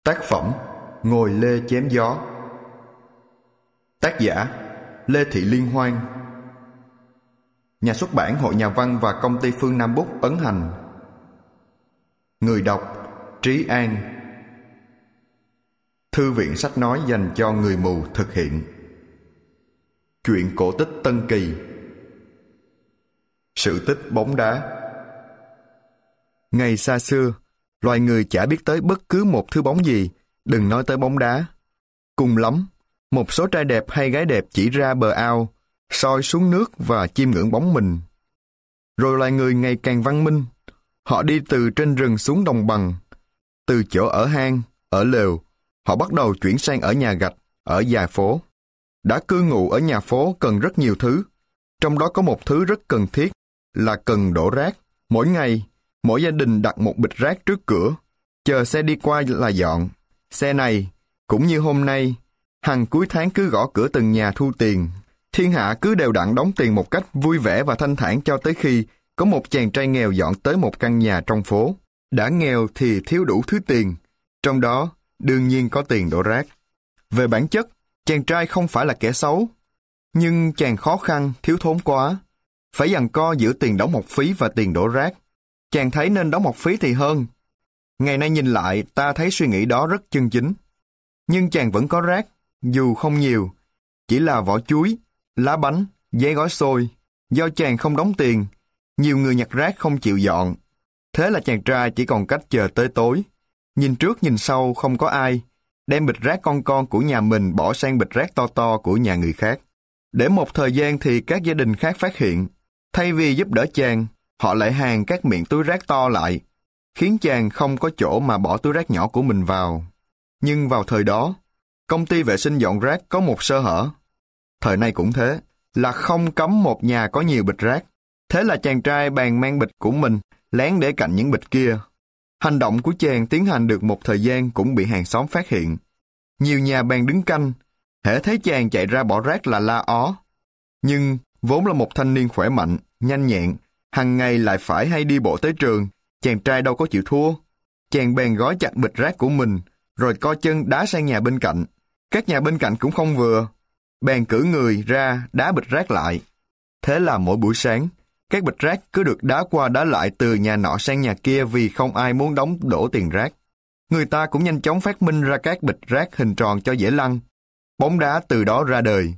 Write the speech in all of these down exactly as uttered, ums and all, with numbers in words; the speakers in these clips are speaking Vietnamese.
Tác phẩm Ngồi lê chém gió. Tác giả Lê Thị Liên Hoan. Nhà xuất bản Hội Nhà văn và Công ty Phương Nam Bút ấn hành. Người đọc Trí An. Thư viện sách nói dành cho người mù thực hiện. Chuyện cổ tích Tân Kỳ. Sự tích bóng đá. Ngày xa xưa, loài người chả biết tới bất cứ một thứ bóng gì, đừng nói tới bóng đá. Cùng lắm, một số trai đẹp hay gái đẹp chỉ ra bờ ao, soi xuống nước và chiêm ngưỡng bóng mình. Rồi loài người ngày càng văn minh, họ đi từ trên rừng xuống đồng bằng, từ chỗ ở hang, ở lều, họ bắt đầu chuyển sang ở nhà gạch, ở dài phố. Đã cư ngụ ở nhà phố cần rất nhiều thứ, trong đó có một thứ rất cần thiết là cần đổ rác. Mỗi ngày, mỗi gia đình đặt một bịch rác trước cửa, chờ xe đi qua là dọn. Xe này, cũng như hôm nay, hằng cuối tháng cứ gõ cửa từng nhà thu tiền. Thiên hạ cứ đều đặn đóng tiền một cách vui vẻ và thanh thản cho tới khi có một chàng trai nghèo dọn tới một căn nhà trong phố. Đã nghèo thì thiếu đủ thứ tiền, trong đó đương nhiên có tiền đổ rác. Về bản chất, chàng trai không phải là kẻ xấu, nhưng chàng khó khăn, thiếu thốn quá, phải giằng co giữa tiền đóng học phí và tiền đổ rác. Chàng thấy nên đóng học phí thì hơn. Ngày nay nhìn lại, ta thấy suy nghĩ đó rất chân chính. Nhưng chàng vẫn có rác, dù không nhiều, chỉ là vỏ chuối, lá bánh, giấy gói xôi. Do chàng không đóng tiền, nhiều người nhặt rác không chịu dọn. Thế là chàng trai chỉ còn cách chờ tới tối. Nhìn trước nhìn sau không có ai, đem bịch rác con con của nhà mình bỏ sang bịch rác to to của nhà người khác. Để một thời gian thì các gia đình khác phát hiện. Thay vì giúp đỡ chàng, họ lại hàn các miệng túi rác to lại, khiến chàng không có chỗ mà bỏ túi rác nhỏ của mình vào. Nhưng vào thời đó, công ty vệ sinh dọn rác có một sơ hở. Thời nay cũng thế, là không cấm một nhà có nhiều bịch rác. Thế là chàng trai bèn mang bịch của mình, lén để cạnh những bịch kia. Hành động của chàng tiến hành được một thời gian cũng bị hàng xóm phát hiện. Nhiều nhà bèn đứng canh, hễ thấy chàng chạy ra bỏ rác là la ó. Nhưng vốn là một thanh niên khỏe mạnh, nhanh nhẹn, hằng ngày lại phải hay đi bộ tới trường, chàng trai đâu có chịu thua. Chàng bèn gói chặt bịch rác của mình, rồi co chân đá sang nhà bên cạnh. Các nhà bên cạnh cũng không vừa, bèn cử người ra đá bịch rác lại. Thế là mỗi buổi sáng, các bịch rác cứ được đá qua đá lại từ nhà nọ sang nhà kia vì không ai muốn đóng đổ tiền rác. Người ta cũng nhanh chóng phát minh ra các bịch rác hình tròn cho dễ lăn. Bóng đá từ đó ra đời.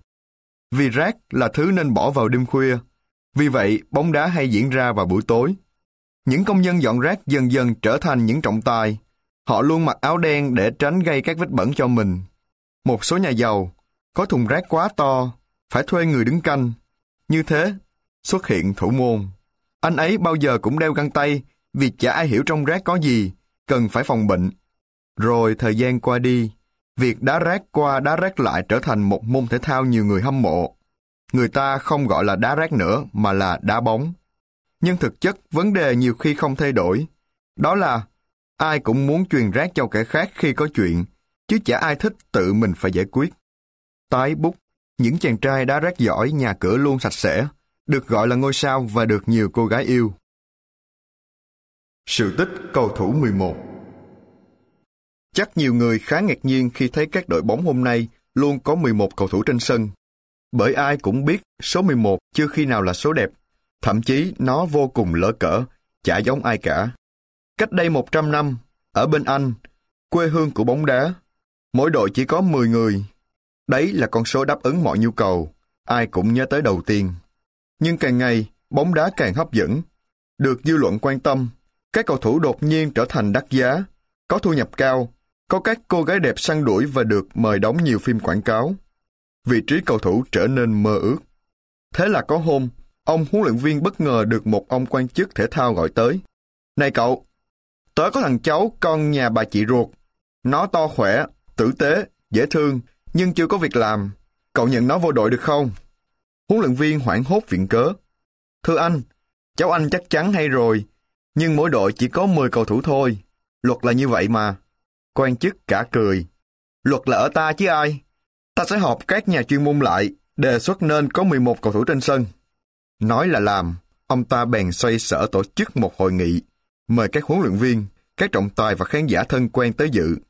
Vì rác là thứ nên bỏ vào đêm khuya, vì vậy bóng đá hay diễn ra vào buổi tối. Những công nhân dọn rác dần dần trở thành những trọng tài. Họ luôn mặc áo đen để tránh gây các vết bẩn cho mình. Một số nhà giàu có thùng rác quá to, phải thuê người đứng canh. Như thế, xuất hiện thủ môn. Anh ấy bao giờ cũng đeo găng tay vì chả ai hiểu trong rác có gì, cần phải phòng bệnh. Rồi thời gian qua đi, việc đá rác qua đá rác lại trở thành một môn thể thao nhiều người hâm mộ. Người ta không gọi là đá rác nữa mà là đá bóng. Nhưng thực chất vấn đề nhiều khi không thay đổi. Đó là ai cũng muốn truyền rác cho kẻ khác khi có chuyện, chứ chả ai thích tự mình phải giải quyết. Tái bút, những chàng trai đá rác giỏi, nhà cửa luôn sạch sẽ, được gọi là ngôi sao và được nhiều cô gái yêu. Sự tích cầu thủ mười một. Chắc nhiều người khá ngạc nhiên khi thấy các đội bóng hôm nay luôn có mười một cầu thủ trên sân. Bởi ai cũng biết số mười một chưa khi nào là số đẹp, thậm chí nó vô cùng lỡ cỡ, chả giống ai cả. Cách đây một trăm năm, ở bên Anh, quê hương của bóng đá, mỗi đội chỉ có mười người. Đấy là con số đáp ứng mọi nhu cầu, ai cũng nhớ tới đầu tiên. Nhưng càng ngày, bóng đá càng hấp dẫn. Được dư luận quan tâm, các cầu thủ đột nhiên trở thành đắt giá, có thu nhập cao, có các cô gái đẹp săn đuổi và được mời đóng nhiều phim quảng cáo. Vị trí cầu thủ trở nên mơ ước. Thế là có hôm, ông huấn luyện viên bất ngờ được một ông quan chức thể thao gọi tới. Này cậu, tớ có thằng cháu con nhà bà chị ruột. Nó to khỏe, tử tế, dễ thương, nhưng chưa có việc làm. Cậu nhận nó vô đội được không? Huấn luyện viên hoảng hốt viện cớ. Thưa anh, cháu anh chắc chắn hay rồi, nhưng mỗi đội chỉ có mười cầu thủ thôi. Luật là như vậy mà. Quan chức cả cười. Luật là ở ta chứ ai. Ta sẽ họp các nhà chuyên môn lại, đề xuất nên có mười một cầu thủ trên sân. Nói là làm, ông ta bèn xoay sở tổ chức một hội nghị, mời các huấn luyện viên, các trọng tài và khán giả thân quen tới dự.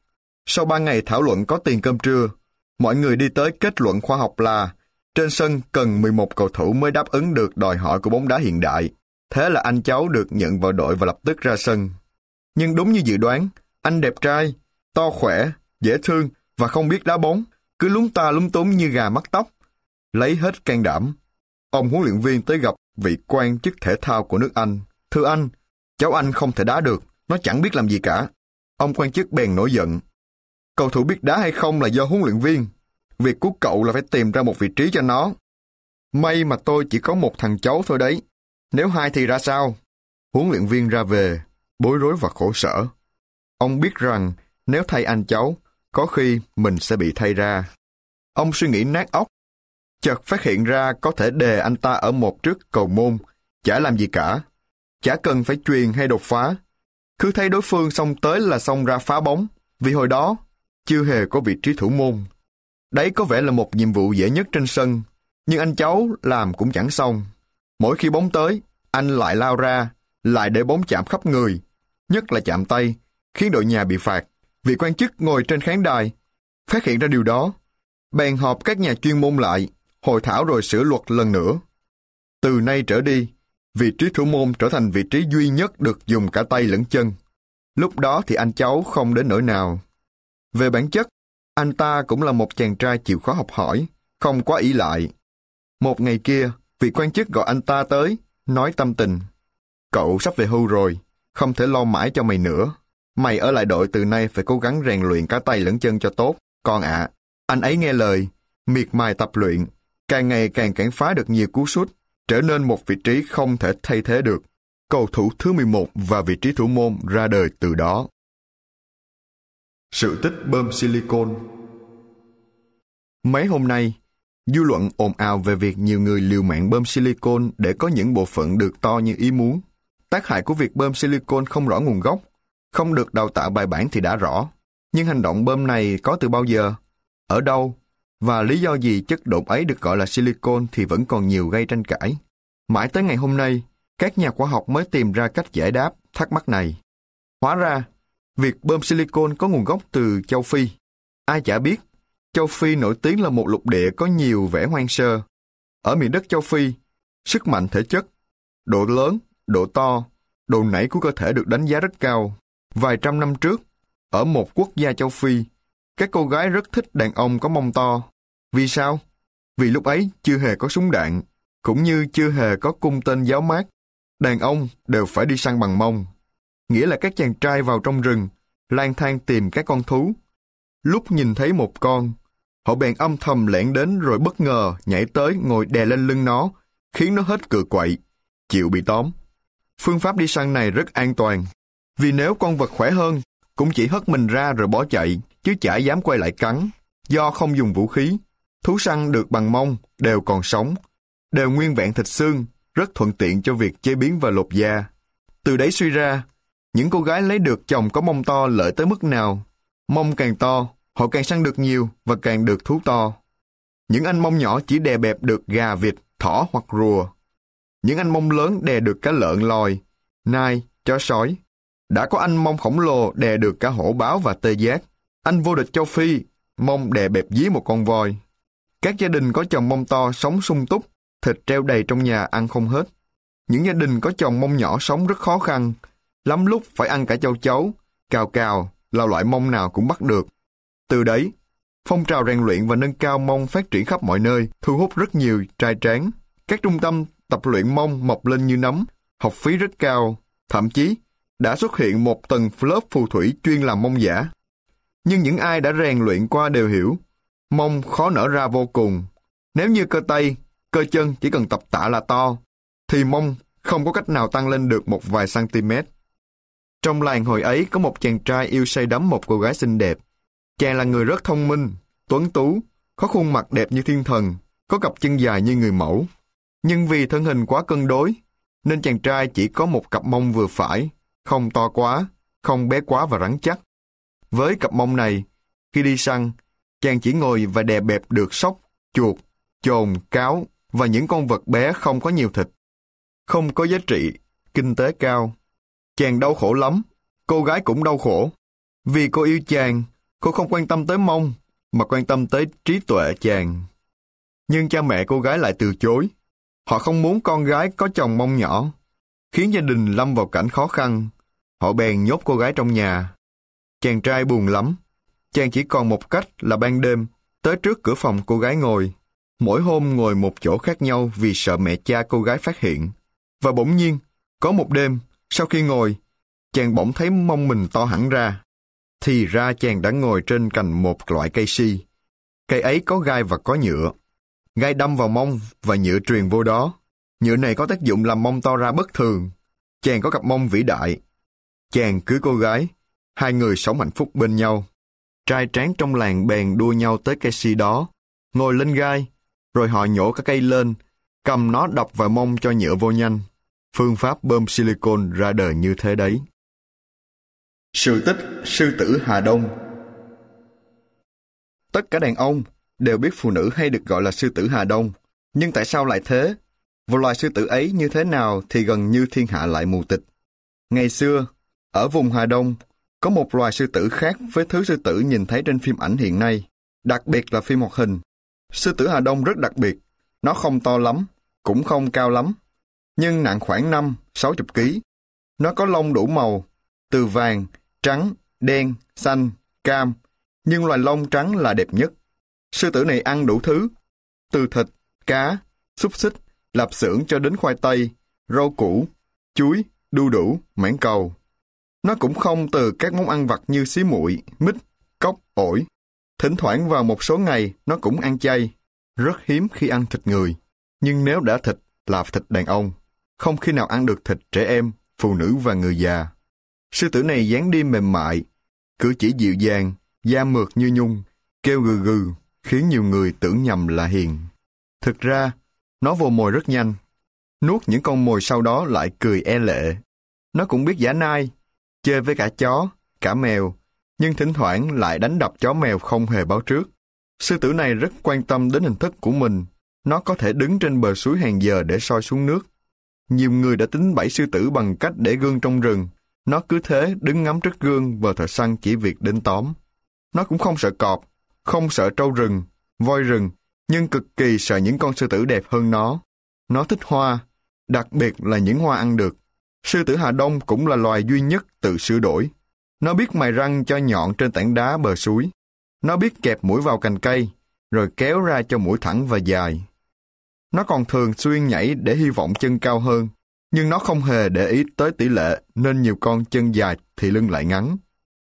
Sau ba ngày thảo luận có tiền cơm trưa, mọi người đi tới kết luận khoa học là trên sân cần mười một cầu thủ mới đáp ứng được đòi hỏi của bóng đá hiện đại. Thế là anh cháu được nhận vào đội và lập tức ra sân. Nhưng đúng như dự đoán, anh đẹp trai, to khỏe, dễ thương và không biết đá bóng, cứ lúng ta lúng túng như gà mắc tóc. Lấy hết can đảm, ông huấn luyện viên tới gặp vị quan chức thể thao của nước Anh. Thưa anh, cháu anh không thể đá được, nó chẳng biết làm gì cả. Ông quan chức bèn nổi giận. Cầu thủ biết đá hay không là do huấn luyện viên. Việc của cậu là phải tìm ra một vị trí cho nó. May mà tôi chỉ có một thằng cháu thôi đấy. Nếu hai thì ra sao? Huấn luyện viên ra về, bối rối và khổ sở. Ông biết rằng nếu thay anh cháu, có khi mình sẽ bị thay ra. Ông suy nghĩ nát óc. Chợt phát hiện ra có thể đề anh ta ở một trước cầu môn, chả làm gì cả. Chả cần phải chuyền hay đột phá. Cứ thấy đối phương xông tới là xông ra phá bóng, vì hồi đó chưa hề có vị trí thủ môn. Đấy có vẻ là một nhiệm vụ dễ nhất trên sân, nhưng anh cháu làm cũng chẳng xong. Mỗi khi bóng tới, anh lại lao ra, lại để bóng chạm khắp người, nhất là chạm tay, khiến đội nhà bị phạt. Vị quan chức ngồi trên khán đài, phát hiện ra điều đó, bèn họp các nhà chuyên môn lại, hội thảo rồi sửa luật lần nữa. Từ nay trở đi, vị trí thủ môn trở thành vị trí duy nhất được dùng cả tay lẫn chân. Lúc đó thì anh cháu không đến nỗi nào. Về bản chất, anh ta cũng là một chàng trai chịu khó học hỏi, không quá ỷ lại. Một ngày kia, vị quan chức gọi anh ta tới, nói tâm tình. Cậu sắp về hưu rồi, không thể lo mãi cho mày nữa. Mày ở lại đội từ nay phải cố gắng rèn luyện cả tay lẫn chân cho tốt. Con ạ, à, anh ấy nghe lời, miệt mài tập luyện, càng ngày càng cản phá được nhiều cú sút, trở nên một vị trí không thể thay thế được. Cầu thủ thứ mười một và vị trí thủ môn ra đời từ đó. Sự tích bơm silicon. Mấy hôm nay, dư luận ồn ào về việc nhiều người liều mạng bơm silicon để có những bộ phận được to như ý muốn. Tác hại của việc bơm silicon không rõ nguồn gốc, không được đào tạo bài bản thì đã rõ. Nhưng hành động bơm này có từ bao giờ, ở đâu, và lý do gì chất độn ấy được gọi là silicon thì vẫn còn nhiều gây tranh cãi. Mãi tới ngày hôm nay, các nhà khoa học mới tìm ra cách giải đáp thắc mắc này. Hóa ra, việc bơm silicon có nguồn gốc từ châu Phi. Ai chả biết, châu Phi nổi tiếng là một lục địa có nhiều vẻ hoang sơ. Ở miền đất châu Phi, sức mạnh thể chất, độ lớn, độ to, độ nảy của cơ thể được đánh giá rất cao. Vài trăm năm trước, ở một quốc gia châu Phi, các cô gái rất thích đàn ông có mông to. Vì sao? Vì lúc ấy chưa hề có súng đạn, cũng như chưa hề có cung tên giáo mát. Đàn ông đều phải đi săn bằng mông. Nghĩa là các chàng trai vào trong rừng, lang thang tìm các con thú. Lúc nhìn thấy một con, họ bèn âm thầm lẻn đến rồi bất ngờ nhảy tới ngồi đè lên lưng nó, khiến nó hết cựa quậy, chịu bị tóm. Phương pháp đi săn này rất an toàn, vì nếu con vật khỏe hơn, cũng chỉ hất mình ra rồi bỏ chạy, chứ chả dám quay lại cắn. Do không dùng vũ khí, thú săn được bằng mông đều còn sống, đều nguyên vẹn thịt xương, rất thuận tiện cho việc chế biến và lột da. Từ đấy suy ra, những cô gái lấy được chồng có mông to lợi tới mức nào. Mông càng to, họ càng săn được nhiều và càng được thú to. Những anh mông nhỏ chỉ đè bẹp được gà, vịt, thỏ hoặc rùa. Những anh mông lớn đè được cá lợn, lòi, nai, chó sói. Đã có anh mông khổng lồ đè được cả hổ báo và tê giác. Anh vô địch châu Phi, mông đè bẹp dí một con voi. Các gia đình có chồng mông to sống sung túc, thịt treo đầy trong nhà ăn không hết. Những gia đình có chồng mông nhỏ sống rất khó khăn, lắm lúc phải ăn cả châu chấu, cào cào, là loại mông nào cũng bắt được. Từ đấy, phong trào rèn luyện và nâng cao mông phát triển khắp mọi nơi, thu hút rất nhiều trai tráng. Các trung tâm tập luyện mông mọc lên như nấm, học phí rất cao, thậm chí đã xuất hiện một tầng lớp phù thủy chuyên làm mông giả. Nhưng những ai đã rèn luyện qua đều hiểu, mông khó nở ra vô cùng. Nếu như cơ tay, cơ chân chỉ cần tập tạ là to, thì mông không có cách nào tăng lên được một vài cm. Trong làng hồi ấy có một chàng trai yêu say đắm một cô gái xinh đẹp. Chàng là người rất thông minh, tuấn tú, có khuôn mặt đẹp như thiên thần, có cặp chân dài như người mẫu. Nhưng vì thân hình quá cân đối, nên chàng trai chỉ có một cặp mông vừa phải, không to quá, không bé quá và rắn chắc. Với cặp mông này, khi đi săn, chàng chỉ ngồi và đè bẹp được sóc, chuột, chồn, cáo và những con vật bé không có nhiều thịt. Không có giá trị, kinh tế cao. Chàng đau khổ lắm, cô gái cũng đau khổ. Vì cô yêu chàng, Cô không quan tâm tới mông, mà quan tâm tới trí tuệ chàng. Nhưng cha mẹ cô gái lại từ chối. Họ không muốn con gái có chồng mông nhỏ, khiến gia đình lâm vào cảnh khó khăn. Họ bèn nhốt cô gái trong nhà. Chàng trai buồn lắm. Chàng chỉ còn một cách là ban đêm tới trước cửa phòng cô gái ngồi. Mỗi hôm ngồi một chỗ khác nhau vì sợ mẹ cha cô gái phát hiện. Và bỗng nhiên, có một đêm, sau khi ngồi, chàng bỗng thấy mông mình to hẳn ra. Thì ra chàng đã ngồi trên cành một loại cây si. Cây ấy có gai và có nhựa. Gai đâm vào mông và nhựa truyền vô đó. Nhựa này có tác dụng làm mông to ra bất thường. Chàng có cặp mông vĩ đại. Chàng cưới cô gái. Hai người sống hạnh phúc bên nhau. Trai tráng trong làng bèn đua nhau tới cây si đó, ngồi lên gai, rồi họ nhổ cái cây lên, cầm nó đập vào mông cho nhựa vô nhanh. Phương pháp bơm silicon ra đời như thế đấy. Sự tích sư tử Hà Đông. Tất cả đàn ông đều biết phụ nữ hay được gọi là sư tử Hà Đông. Nhưng tại sao lại thế? Và loài sư tử ấy như thế nào thì gần như thiên hạ lại mù tịch. Ngày xưa, ở vùng Hà Đông, có một loài sư tử khác với thứ sư tử nhìn thấy trên phim ảnh hiện nay, đặc biệt là phim hoạt hình. Sư tử Hà Đông rất đặc biệt. Nó không to lắm, cũng không cao lắm, nhưng nặng khoảng năm đến sáu mươi ki lô gam. Nó có lông đủ màu, từ vàng, trắng, đen, xanh, cam, nhưng loài lông trắng là đẹp nhất. Sư tử này ăn đủ thứ, từ thịt, cá, xúc xích, lạp xưởng cho đến khoai tây, rau củ, chuối, đu đủ, mãng cầu. Nó cũng không từ các món ăn vặt như xí muội, mít, cóc, ổi. Thỉnh thoảng vào một số ngày nó cũng ăn chay. Rất hiếm khi ăn thịt người. Nhưng nếu đã thịt là thịt đàn ông, không khi nào ăn được thịt trẻ em, phụ nữ và người già. Sư tử này dáng đi mềm mại, cử chỉ dịu dàng, da mượt như nhung, kêu gừ gừ, khiến nhiều người tưởng nhầm là hiền. Thực ra, nó vồ mồi rất nhanh. Nuốt những con mồi sau đó lại cười e lệ. Nó cũng biết dã nai, chơi với cả chó, cả mèo, nhưng thỉnh thoảng lại đánh đập chó mèo không hề báo trước. Sư tử này rất quan tâm đến hình thức của mình. Nó có thể đứng trên bờ suối hàng giờ để soi xuống nước. Nhiều người đã tính bẫy sư tử bằng cách để gương trong rừng. Nó cứ thế đứng ngắm trước gương và thợ săn chỉ việc đến tóm. Nó cũng không sợ cọp, không sợ trâu rừng, voi rừng, nhưng cực kỳ sợ những con sư tử đẹp hơn nó. Nó thích hoa, đặc biệt là những hoa ăn được. Sư tử Hà Đông cũng là loài duy nhất tự sửa đổi. Nó biết mài răng cho nhọn trên tảng đá bờ suối. Nó biết kẹp mũi vào cành cây, rồi kéo ra cho mũi thẳng và dài. Nó còn thường xuyên nhảy để hy vọng chân cao hơn, nhưng nó không hề để ý tới tỷ lệ nên nhiều con chân dài thì lưng lại ngắn.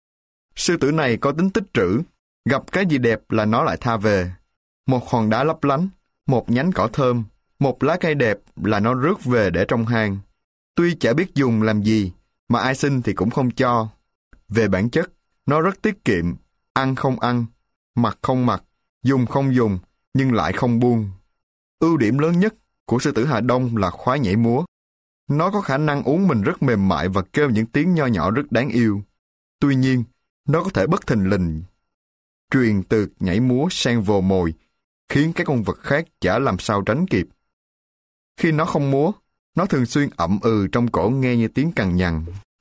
Sư tử này có tính tích trữ, gặp cái gì đẹp là nó lại tha về. Một hòn đá lấp lánh, một nhánh cỏ thơm, một lá cây đẹp là nó rước về để trong hang. Tuy chả biết dùng làm gì, mà ai xin thì cũng không cho. Về bản chất, nó rất tiết kiệm, ăn không ăn, mặc không mặc, dùng không dùng, nhưng lại không buông. Ưu điểm lớn nhất của sư tử Hà Đông là khoái nhảy múa. Nó có khả năng uốn mình rất mềm mại và kêu những tiếng nho nhỏ rất đáng yêu. Tuy nhiên, nó có thể bất thình lình truyền từ nhảy múa sang vồ mồi, khiến các con vật khác chả làm sao tránh kịp. Khi nó không múa, nó thường xuyên ậm ừ trong cổ nghe như tiếng cằn nhằn.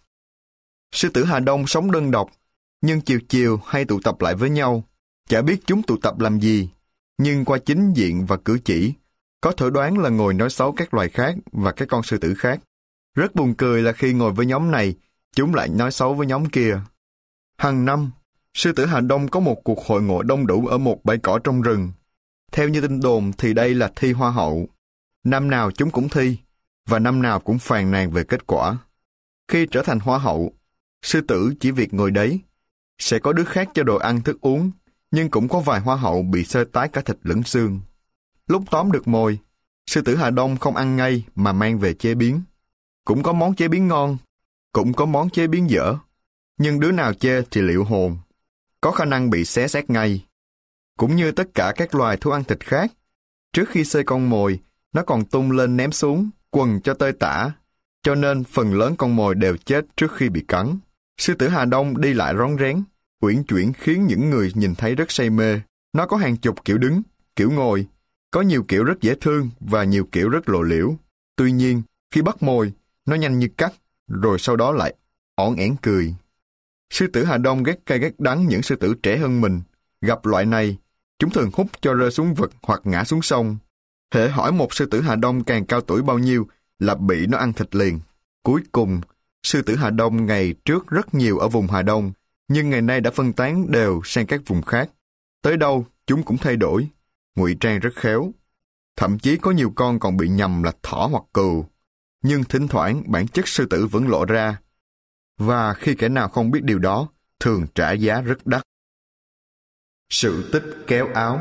Sư tử Hà Đông sống đơn độc, nhưng chiều chiều hay tụ tập lại với nhau. Chả biết chúng tụ tập làm gì, nhưng qua chính diện và cử chỉ, có thể đoán là ngồi nói xấu các loài khác và các con sư tử khác. Rất buồn cười là khi ngồi với nhóm này, chúng lại nói xấu với nhóm kia. Hàng năm, sư tử Hà Đông có một cuộc hội ngộ đông đủ ở một bãi cỏ trong rừng. Theo như tin đồn thì đây là thi hoa hậu. Năm nào chúng cũng thi, và năm nào cũng phàn nàn về kết quả. Khi trở thành hoa hậu, sư tử chỉ việc ngồi đấy. Sẽ có đứa khác cho đồ ăn thức uống, nhưng cũng có vài hoa hậu bị xơi tái cả thịt lẫn xương. Lúc tóm được mồi, sư tử Hà Đông không ăn ngay mà mang về chế biến. Cũng có món chế biến ngon, cũng có món chế biến dở. Nhưng đứa nào chê thì liệu hồn, có khả năng bị xé xác ngay. Cũng như tất cả các loài thú ăn thịt khác, trước khi xơi con mồi, nó còn tung lên ném xuống, quần cho tơi tả, cho nên phần lớn con mồi đều chết trước khi bị cắn. Sư tử Hà Đông đi lại rón rén, uyển chuyển khiến những người nhìn thấy rất say mê. Nó có hàng chục kiểu đứng, kiểu ngồi, có nhiều kiểu rất dễ thương và nhiều kiểu rất lộ liễu. Tuy nhiên, khi bắt mồi, nó nhanh như cắt, rồi sau đó lại ỏn ẻn cười. Sư tử Hà Đông ghét cay ghét đắng những sư tử trẻ hơn mình. Gặp loại này, chúng thường húc cho rơi xuống vực hoặc ngã xuống sông. Hễ hỏi một sư tử Hà Đông càng cao tuổi bao nhiêu là bị nó ăn thịt liền. Cuối cùng, sư tử Hà Đông ngày trước rất nhiều ở vùng Hà Đông, nhưng ngày nay đã phân tán đều sang các vùng khác. Tới đâu, chúng cũng thay đổi, ngụy trang rất khéo. Thậm chí có nhiều con còn bị nhầm là thỏ hoặc cừu. Nhưng thỉnh thoảng bản chất sư tử vẫn lộ ra. Và khi kẻ nào không biết điều đó, thường trả giá rất đắt. Sự tích kéo áo.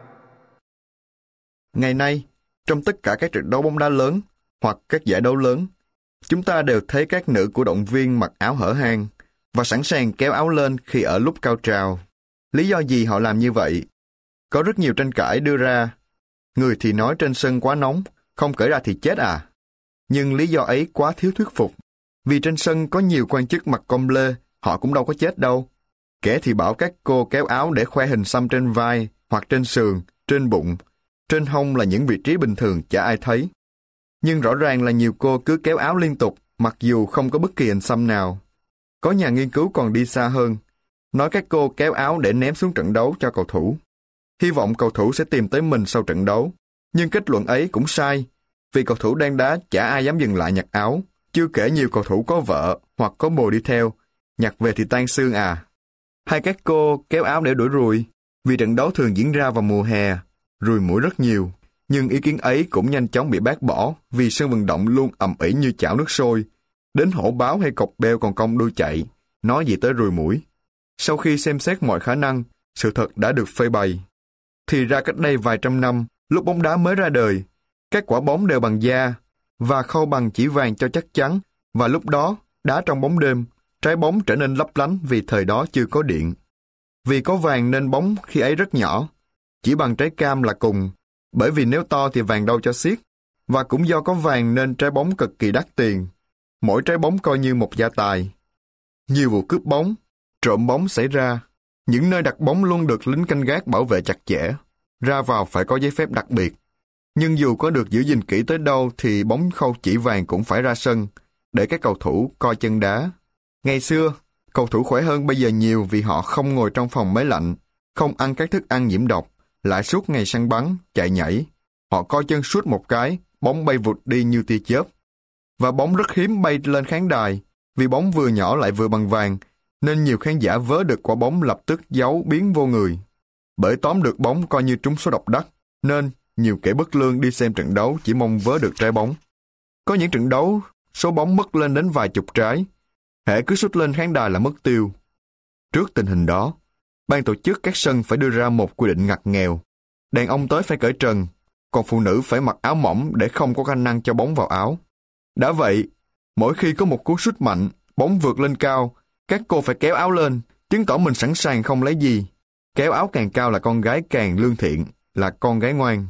Ngày nay, trong tất cả các trận đấu bóng đá lớn hoặc các giải đấu lớn, chúng ta đều thấy các nữ cổ động viên mặc áo hở hang và sẵn sàng kéo áo lên khi ở lúc cao trào. Lý do gì họ làm như vậy? Có rất nhiều tranh cãi đưa ra. Người thì nói trên sân quá nóng, không cởi ra thì chết à. Nhưng lý do ấy quá thiếu thuyết phục. Vì trên sân có nhiều quan chức mặc com lê, họ cũng đâu có chết đâu. Kẻ thì bảo các cô kéo áo để khoe hình xăm trên vai, hoặc trên sườn, trên bụng. Trên hông là những vị trí bình thường chả ai thấy. Nhưng rõ ràng là nhiều cô cứ kéo áo liên tục, mặc dù không có bất kỳ hình xăm nào. Có nhà nghiên cứu còn đi xa hơn, nói các cô kéo áo để ném xuống trận đấu cho cầu thủ. Hy vọng cầu thủ sẽ tìm tới mình sau trận đấu. Nhưng kết luận ấy cũng sai, vì cầu thủ đang đá chả ai dám dừng lại nhặt áo. Chưa kể nhiều cầu thủ có vợ hoặc có bồ đi theo, nhặt về thì tan xương à. Hay các cô kéo áo để đuổi ruồi, vì trận đấu thường diễn ra vào mùa hè, ruồi muỗi rất nhiều. Nhưng ý kiến ấy cũng nhanh chóng bị bác bỏ vì sân vận động luôn ầm ĩ như chảo nước sôi. Đến hổ báo hay cọc beo còn cong đuôi chạy, nói gì tới ruồi muỗi. Sau khi xem xét mọi khả năng, sự thật đã được phơi bày. Thì ra cách đây vài trăm năm, lúc bóng đá mới ra đời, các quả bóng đều bằng da và khâu bằng chỉ vàng cho chắc chắn, và lúc đó, đá trong bóng đêm, trái bóng trở nên lấp lánh vì thời đó chưa có điện. Vì có vàng nên bóng khi ấy rất nhỏ, chỉ bằng trái cam là cùng, bởi vì nếu to thì vàng đâu cho xiết, và cũng do có vàng nên trái bóng cực kỳ đắt tiền. Mỗi trái bóng coi như một gia tài. Nhiều vụ cướp bóng, trộm bóng xảy ra. Những nơi đặt bóng luôn được lính canh gác bảo vệ chặt chẽ, ra vào phải có giấy phép đặc biệt. Nhưng dù có được giữ gìn kỹ tới đâu thì bóng khâu chỉ vàng cũng phải ra sân, để các cầu thủ coi chân đá. Ngày xưa, cầu thủ khỏe hơn bây giờ nhiều vì họ không ngồi trong phòng máy lạnh, không ăn các thức ăn nhiễm độc, lại suốt ngày săn bắn, chạy nhảy. Họ coi chân suốt một cái, bóng bay vụt đi như tia chớp. Và bóng rất hiếm bay lên khán đài, vì bóng vừa nhỏ lại vừa bằng vàng, nên nhiều khán giả vớ được quả bóng lập tức giấu biến vô người. Bởi tóm được bóng coi như trúng số độc đắc, nên nhiều kẻ bất lương đi xem trận đấu chỉ mong vớ được trái bóng. Có những trận đấu, số bóng mất lên đến vài chục trái. Hễ cứ sút lên khán đài là mất tiêu. Trước tình hình đó, ban tổ chức các sân phải đưa ra một quy định ngặt nghèo. Đàn ông tới phải cởi trần, còn phụ nữ phải mặc áo mỏng để không có khả năng cho bóng vào áo. Đã vậy, mỗi khi có một cú sút mạnh, bóng vượt lên cao, các cô phải kéo áo lên, chứng tỏ mình sẵn sàng không lấy gì. Kéo áo càng cao là con gái càng lương thiện, là con gái ngoan.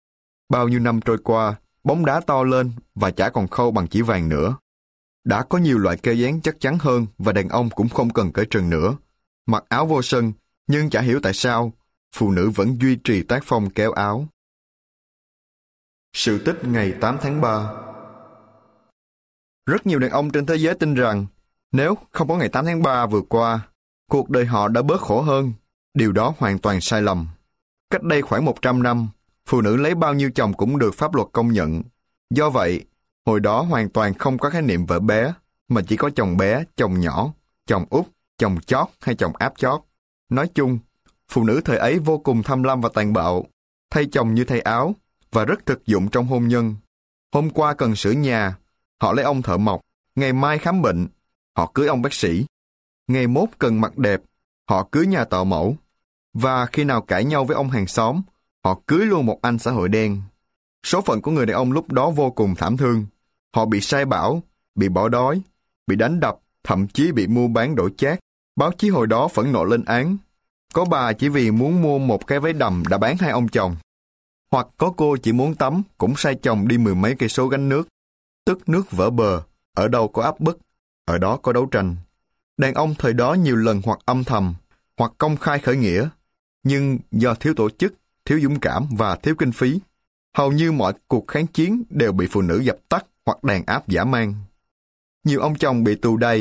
Bao nhiêu năm trôi qua, bóng đá to lên và chả còn khâu bằng chỉ vàng nữa. Đã có nhiều loại keo dán chắc chắn hơn và đàn ông cũng không cần cởi trần nữa. Mặc áo vô sân, nhưng chả hiểu tại sao, phụ nữ vẫn duy trì tác phong kéo áo. Sự tích ngày tám tháng ba. Rất nhiều đàn ông trên thế giới tin rằng nếu không có ngày tám tháng ba vừa qua, cuộc đời họ đã bớt khổ hơn. Điều đó hoàn toàn sai lầm. Cách đây khoảng một trăm năm, phụ nữ lấy bao nhiêu chồng cũng được pháp luật công nhận. Do vậy, hồi đó hoàn toàn không có khái niệm vợ bé, mà chỉ có chồng bé, chồng nhỏ, chồng út, chồng chót hay chồng áp chót. Nói chung, phụ nữ thời ấy vô cùng tham lam và tàn bạo, thay chồng như thay áo, và rất thực dụng trong hôn nhân. Hôm qua cần sửa nhà, họ lấy ông thợ mộc. Ngày mai khám bệnh, họ cưới ông bác sĩ. Ngày mốt cần mặc đẹp, họ cưới nhà tạo mẫu. Và khi nào cãi nhau với ông hàng xóm, họ cưới luôn một anh xã hội đen. Số phận của người đàn ông lúc đó vô cùng thảm thương. Họ bị sai bảo, bị bỏ đói, bị đánh đập, thậm chí bị mua bán đổi chác. Báo chí hồi đó phẫn nộ lên án. Có bà chỉ vì muốn mua một cái váy đầm đã bán hai ông chồng. Hoặc có cô chỉ muốn tắm cũng sai chồng đi mười mấy cây số gánh nước. Tức nước vỡ bờ, ở đâu có áp bức, ở đó có đấu tranh. Đàn ông thời đó nhiều lần hoặc âm thầm, hoặc công khai khởi nghĩa. Nhưng do thiếu tổ chức, thiếu dũng cảm và thiếu kinh phí, hầu như mọi cuộc kháng chiến đều bị phụ nữ dập tắt hoặc đàn áp dã man. Nhiều ông chồng bị tù đày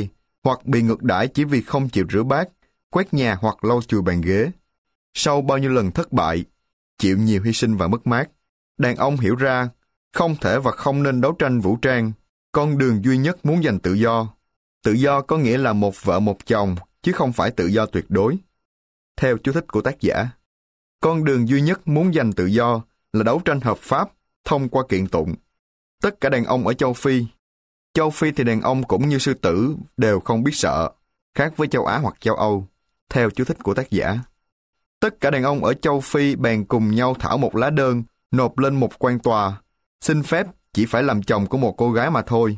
hoặc bị ngược đãi chỉ vì không chịu rửa bát, quét nhà hoặc lau chùi bàn ghế. Sau bao nhiêu lần thất bại, chịu nhiều hy sinh và mất mát, đàn ông hiểu ra không thể và không nên đấu tranh vũ trang. Con đường duy nhất muốn giành tự do. Tự do có nghĩa là một vợ một chồng, chứ không phải tự do tuyệt đối. Theo chú thích của tác giả, con đường duy nhất muốn giành tự do là đấu tranh hợp pháp thông qua kiện tụng. Tất cả đàn ông ở châu Phi, châu Phi thì đàn ông cũng như sư tử đều không biết sợ, khác với châu Á hoặc châu Âu. Theo chú thích của tác giả, tất cả đàn ông ở châu Phi bèn cùng nhau thảo một lá đơn, nộp lên một quan tòa, xin phép chỉ phải làm chồng của một cô gái mà thôi.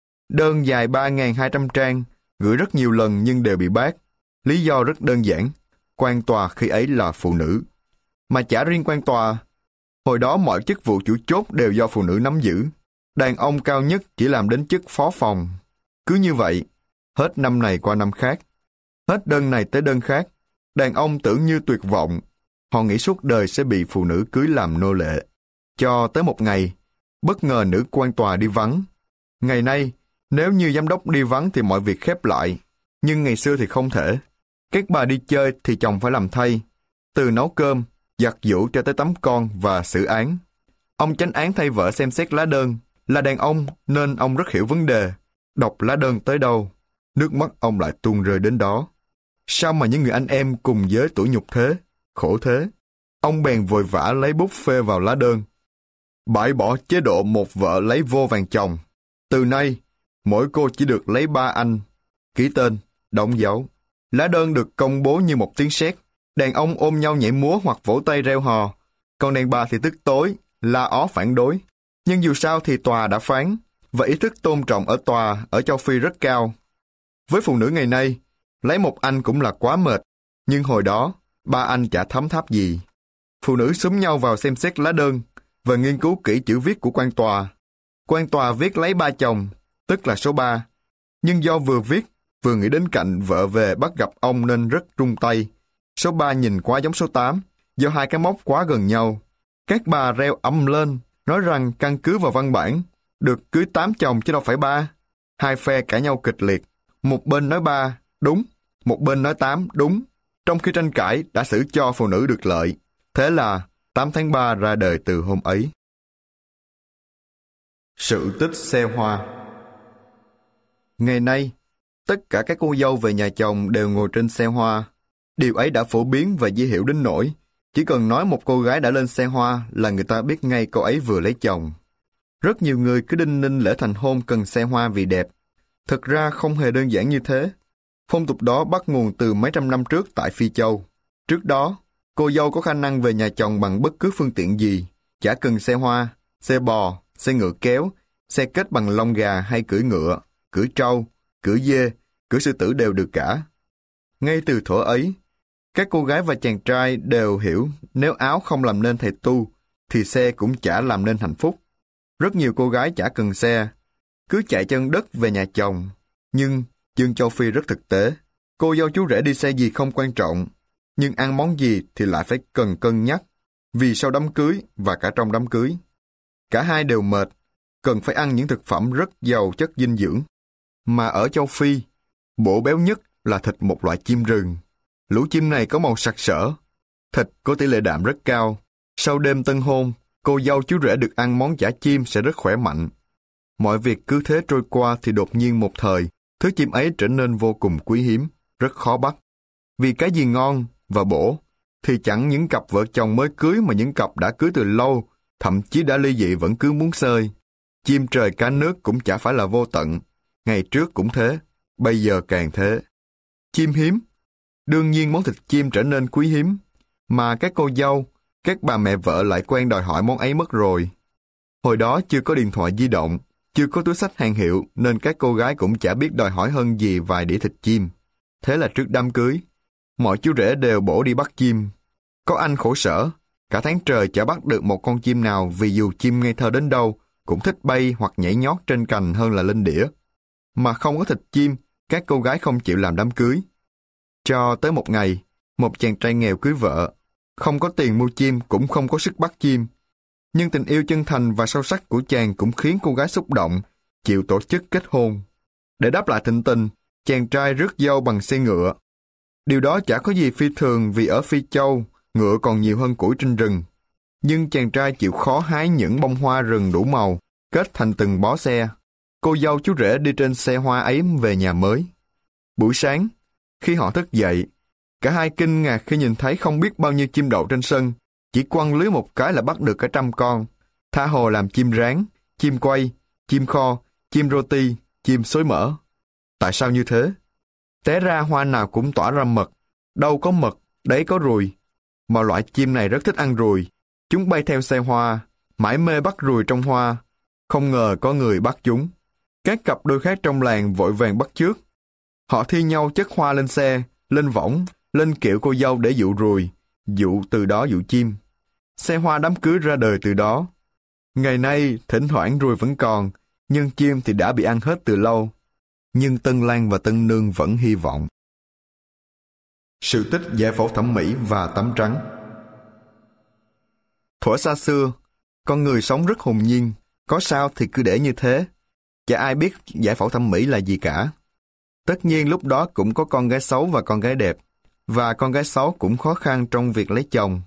Đơn dài ba nghìn hai trăm trang, gửi rất nhiều lần nhưng đều bị bác. Lý do rất đơn giản, quan tòa khi ấy là phụ nữ. Mà chả riêng quan tòa, hồi đó mọi chức vụ chủ chốt đều do phụ nữ nắm giữ. Đàn ông cao nhất chỉ làm đến chức phó phòng. Cứ như vậy, hết năm này qua năm khác, hết đơn này tới đơn khác, đàn ông tưởng như tuyệt vọng. Họ nghĩ suốt đời sẽ bị phụ nữ cưới làm nô lệ. Cho tới một ngày, bất ngờ nữ quan tòa đi vắng. Ngày nay, nếu như giám đốc đi vắng thì mọi việc khép lại, nhưng ngày xưa thì không thể. Các bà đi chơi thì chồng phải làm thay, từ nấu cơm, giặt giũ cho tới tắm con và xử án. Ông chánh án thay vợ xem xét lá đơn, là đàn ông nên ông rất hiểu vấn đề. Đọc lá đơn tới đâu, nước mắt ông lại tuôn rơi đến đó. Sao mà những người anh em cùng giới tuổi nhục thế, khổ thế? Ông bèn vội vã lấy bút phê vào lá đơn. Bãi bỏ chế độ một vợ lấy vô vàng chồng. Từ nay, mỗi cô chỉ được lấy ba anh. Ký tên, đóng dấu. Lá đơn được công bố như một tiếng sét. Đàn ông ôm nhau nhảy múa hoặc vỗ tay reo hò. Còn đàn bà thì tức tối, la ó phản đối. Nhưng dù sao thì tòa đã phán, và ý thức tôn trọng ở tòa ở châu Phi rất cao. Với phụ nữ ngày nay, lấy một anh cũng là quá mệt. Nhưng hồi đó, ba anh chả thấm tháp gì. Phụ nữ xúm nhau vào xem xét lá đơn và nghiên cứu kỹ chữ viết của quan tòa. Quan tòa viết lấy ba chồng, tức là số ba. Nhưng do vừa viết, vừa nghĩ đến cạnh vợ về bắt gặp ông nên rất run tay. Số ba nhìn quá giống số tám, do hai cái mốc quá gần nhau. Các bà reo ầm lên, nói rằng căn cứ vào văn bản, được cưới tám chồng chứ đâu phải ba. Hai phe cãi nhau kịch liệt. Một bên nói ba, đúng. Một bên nói tám, đúng. Trong khi tranh cãi đã xử cho phụ nữ được lợi. Thế là tám tháng ba ra đời từ hôm ấy. Sự tích xe hoa. Ngày nay, tất cả các cô dâu về nhà chồng đều ngồi trên xe hoa. Điều ấy đã phổ biến và dễ hiểu đến nỗi chỉ cần nói một cô gái đã lên xe hoa là người ta biết ngay cô ấy vừa lấy chồng. Rất nhiều người cứ đinh ninh lễ thành hôn cần xe hoa vì đẹp. Thực ra không hề đơn giản như thế. Phong tục đó bắt nguồn từ mấy trăm năm trước tại Phi Châu. Trước đó, cô dâu có khả năng về nhà chồng bằng bất cứ phương tiện gì, chả cần xe hoa, xe bò, xe ngựa kéo, xe kết bằng lông gà hay cưỡi ngựa, cưỡi trâu, cưỡi dê, cưỡi sư tử đều được cả. Ngay từ thuở ấy, các cô gái và chàng trai đều hiểu nếu áo không làm nên thầy tu, thì xe cũng chả làm nên hạnh phúc. Rất nhiều cô gái chả cần xe, cứ chạy chân đất về nhà chồng. Nhưng dân châu Phi rất thực tế. Cô dâu chú rể đi xe gì không quan trọng, nhưng ăn món gì thì lại phải cần cân nhắc, vì sau đám cưới và cả trong đám cưới. Cả hai đều mệt, cần phải ăn những thực phẩm rất giàu chất dinh dưỡng. Mà ở châu Phi, bổ béo nhất là thịt một loại chim rừng. Lũ chim này có màu sặc sỡ, thịt có tỷ lệ đạm rất cao. Sau đêm tân hôn, cô dâu chú rể được ăn món chả chim sẽ rất khỏe mạnh. Mọi việc cứ thế trôi qua thì đột nhiên một thời, thứ chim ấy trở nên vô cùng quý hiếm, rất khó bắt. Vì cái gì ngon và bổ, thì chẳng những cặp vợ chồng mới cưới mà những cặp đã cưới từ lâu, thậm chí đã ly dị vẫn cứ muốn xơi. Chim trời cá nước cũng chả phải là vô tận. Ngày trước cũng thế, bây giờ càng thế. Chim hiếm, đương nhiên món thịt chim trở nên quý hiếm, mà các cô dâu, các bà mẹ vợ lại quen đòi hỏi món ấy mất rồi. Hồi đó chưa có điện thoại di động, chưa có túi xách hàng hiệu nên các cô gái cũng chả biết đòi hỏi hơn gì vài đĩa thịt chim. Thế là trước đám cưới, mọi chú rể đều bổ đi bắt chim. Có anh khổ sở, cả tháng trời chả bắt được một con chim nào vì dù chim ngây thơ đến đâu cũng thích bay hoặc nhảy nhót trên cành hơn là lên đĩa. Mà không có thịt chim, các cô gái không chịu làm đám cưới. Cho tới một ngày, một chàng trai nghèo cưới vợ, không có tiền mua chim cũng không có sức bắt chim. Nhưng tình yêu chân thành và sâu sắc của chàng cũng khiến cô gái xúc động, chịu tổ chức kết hôn. Để đáp lại thịnh tình, chàng trai rước dâu bằng xe ngựa. Điều đó chả có gì phi thường vì ở Phi Châu, ngựa còn nhiều hơn củi trên rừng. Nhưng chàng trai chịu khó hái những bông hoa rừng đủ màu, kết thành từng bó xe. Cô dâu chú rể đi trên xe hoa ấy về nhà mới. Buổi sáng, khi họ thức dậy, cả hai kinh ngạc khi nhìn thấy không biết bao nhiêu chim đậu trên sân, chỉ quăng lưới một cái là bắt được cả trăm con. Tha hồ làm chim rán, chim quay, chim kho, chim roti, chim xối mỡ. Tại sao như thế? Té ra hoa nào cũng tỏa ra mật, đâu có mật, đấy có ruồi. Mà loại chim này rất thích ăn ruồi. Chúng bay theo xe hoa, mải mê bắt ruồi trong hoa. Không ngờ có người bắt chúng. Các cặp đôi khác trong làng vội vàng bắt chước. Họ thi nhau chất hoa lên xe, lên võng, lên kiệu cô dâu để dụ ruồi, dụ từ đó dụ chim. Xe hoa đám cưới ra đời từ đó. Ngày nay, thỉnh thoảng ruồi vẫn còn, nhưng chim thì đã bị ăn hết từ lâu. Nhưng Tân Lang và Tân Nương vẫn hy vọng. Sự tích giải phẫu thẩm mỹ và tắm trắng. Thuở xa xưa, con người sống rất hồn nhiên, có sao thì cứ để như thế. Chả ai biết giải phẫu thẩm mỹ là gì cả. Tất nhiên lúc đó cũng có con gái xấu và con gái đẹp, và con gái xấu cũng khó khăn trong việc lấy chồng.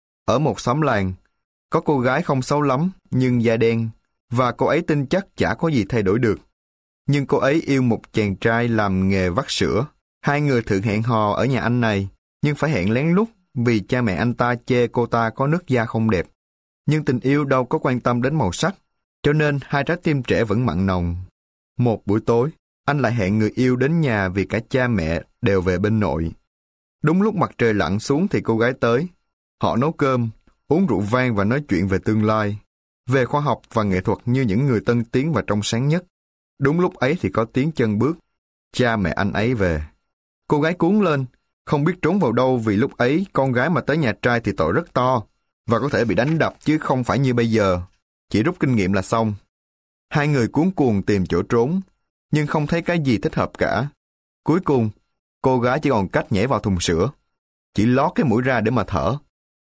Ở một xóm làng, có cô gái không xấu lắm, nhưng da đen, và cô ấy tin chắc chả có gì thay đổi được. Nhưng cô ấy yêu một chàng trai làm nghề vắt sữa. Hai người thường hẹn hò ở nhà anh này, nhưng phải hẹn lén lút vì cha mẹ anh ta chê cô ta có nước da không đẹp. Nhưng tình yêu đâu có quan tâm đến màu sắc, cho nên hai trái tim trẻ vẫn mặn nồng. Một buổi tối, anh lại hẹn người yêu đến nhà vì cả cha mẹ đều về bên nội. Đúng lúc mặt trời lặn xuống thì cô gái tới. Họ nấu cơm, uống rượu vang và nói chuyện về tương lai, về khoa học và nghệ thuật như những người tân tiến và trong sáng nhất. Đúng lúc ấy thì có tiếng chân bước. Cha mẹ anh ấy về. Cô gái cuống lên, không biết trốn vào đâu vì lúc ấy con gái mà tới nhà trai thì tội rất to và có thể bị đánh đập chứ không phải như bây giờ. Chỉ rút kinh nghiệm là xong. Hai người cuống cuồng tìm chỗ trốn, nhưng không thấy cái gì thích hợp cả. Cuối cùng, cô gái chỉ còn cách nhảy vào thùng sữa, chỉ lót cái mũi ra để mà thở.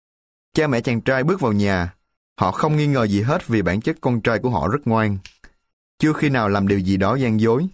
Cha mẹ chàng trai bước vào nhà. Họ không nghi ngờ gì hết vì bản chất con trai của họ rất ngoan. Chưa khi nào làm điều gì đó gian dối.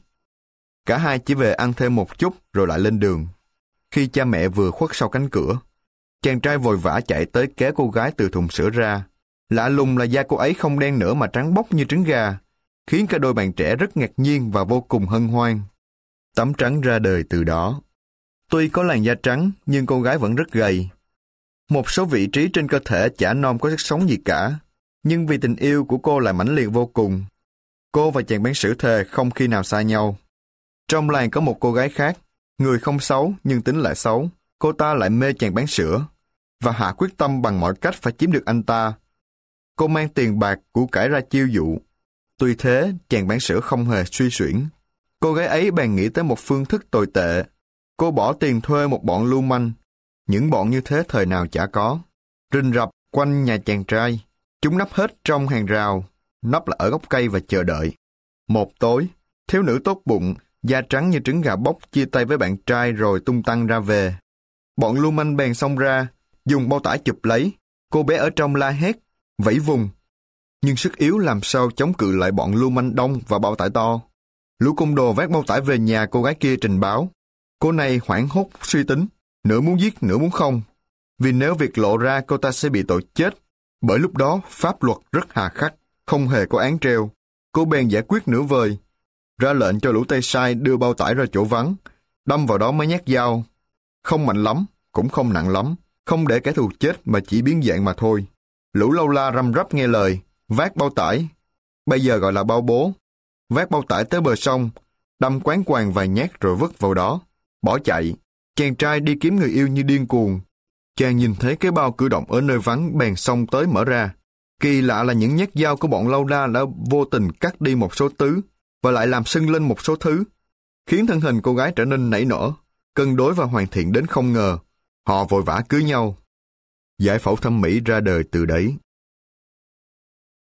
Cả hai chỉ về ăn thêm một chút rồi lại lên đường. Khi cha mẹ vừa khuất sau cánh cửa, chàng trai vội vã chạy tới kéo cô gái từ thùng sữa ra. Lạ lùng là da cô ấy không đen nữa mà trắng bóc như trứng gà, khiến cả đôi bạn trẻ rất ngạc nhiên và vô cùng hân hoan. Tắm trắng ra đời từ đó. Tuy có làn da trắng, nhưng cô gái vẫn rất gầy. Một số vị trí trên cơ thể chả non có sức sống gì cả, nhưng vì tình yêu của cô lại mãnh liệt vô cùng. Cô và chàng bán sữa thề không khi nào xa nhau. Trong làng có một cô gái khác, người không xấu nhưng tính lại xấu. Cô ta lại mê chàng bán sữa và hạ quyết tâm bằng mọi cách phải chiếm được anh ta. Cô mang tiền bạc của cải ra chiêu dụ. Tuy thế, chàng bán sữa không hề suy xuyển. Cô gái ấy bèn nghĩ tới một phương thức tồi tệ. Cô bỏ tiền thuê một bọn lưu manh. Những bọn như thế thời nào chả có. Rình rập quanh nhà chàng trai. Chúng nấp hết trong hàng rào, nấp là ở gốc cây và chờ đợi. Một tối, thiếu nữ tốt bụng, da trắng như trứng gà bóc chia tay với bạn trai rồi tung tăng ra về. Bọn lưu manh bèn xông ra, dùng bao tải chụp lấy. Cô bé ở trong la hét, vẫy vùng. Nhưng sức yếu làm sao chống cự lại bọn lưu manh đông và bao tải to. Lũ côn đồ vác bao tải về nhà cô gái kia trình báo. Cô này hoảng hốt suy tính, nửa muốn giết nửa muốn không. Vì nếu việc lộ ra cô ta sẽ bị tội chết. Bởi lúc đó pháp luật rất hà khắc, không hề có án treo. Cô bèn giải quyết nửa vời, ra lệnh cho lũ tay sai đưa bao tải ra chỗ vắng, đâm vào đó mấy nhát dao. Không mạnh lắm, cũng không nặng lắm, không để kẻ thù chết mà chỉ biến dạng mà thôi. Lũ lâu la răm rắp nghe lời, vác bao tải, bây giờ gọi là bao bố, vác bao tải tới bờ sông, đâm quán quàng vài nhát rồi vứt vào đó, bỏ chạy. Chàng trai đi kiếm người yêu như điên cuồng. Chàng nhìn thấy cái bao cử động ở nơi vắng bèn xông tới mở ra. Kỳ lạ là những nhát dao của bọn lâu la đã vô tình cắt đi một số tứ và lại làm sưng lên một số thứ, khiến thân hình cô gái trở nên nảy nở, cân đối và hoàn thiện đến không ngờ. Họ vội vã cưới nhau. Giải phẫu thẩm mỹ ra đời từ đấy.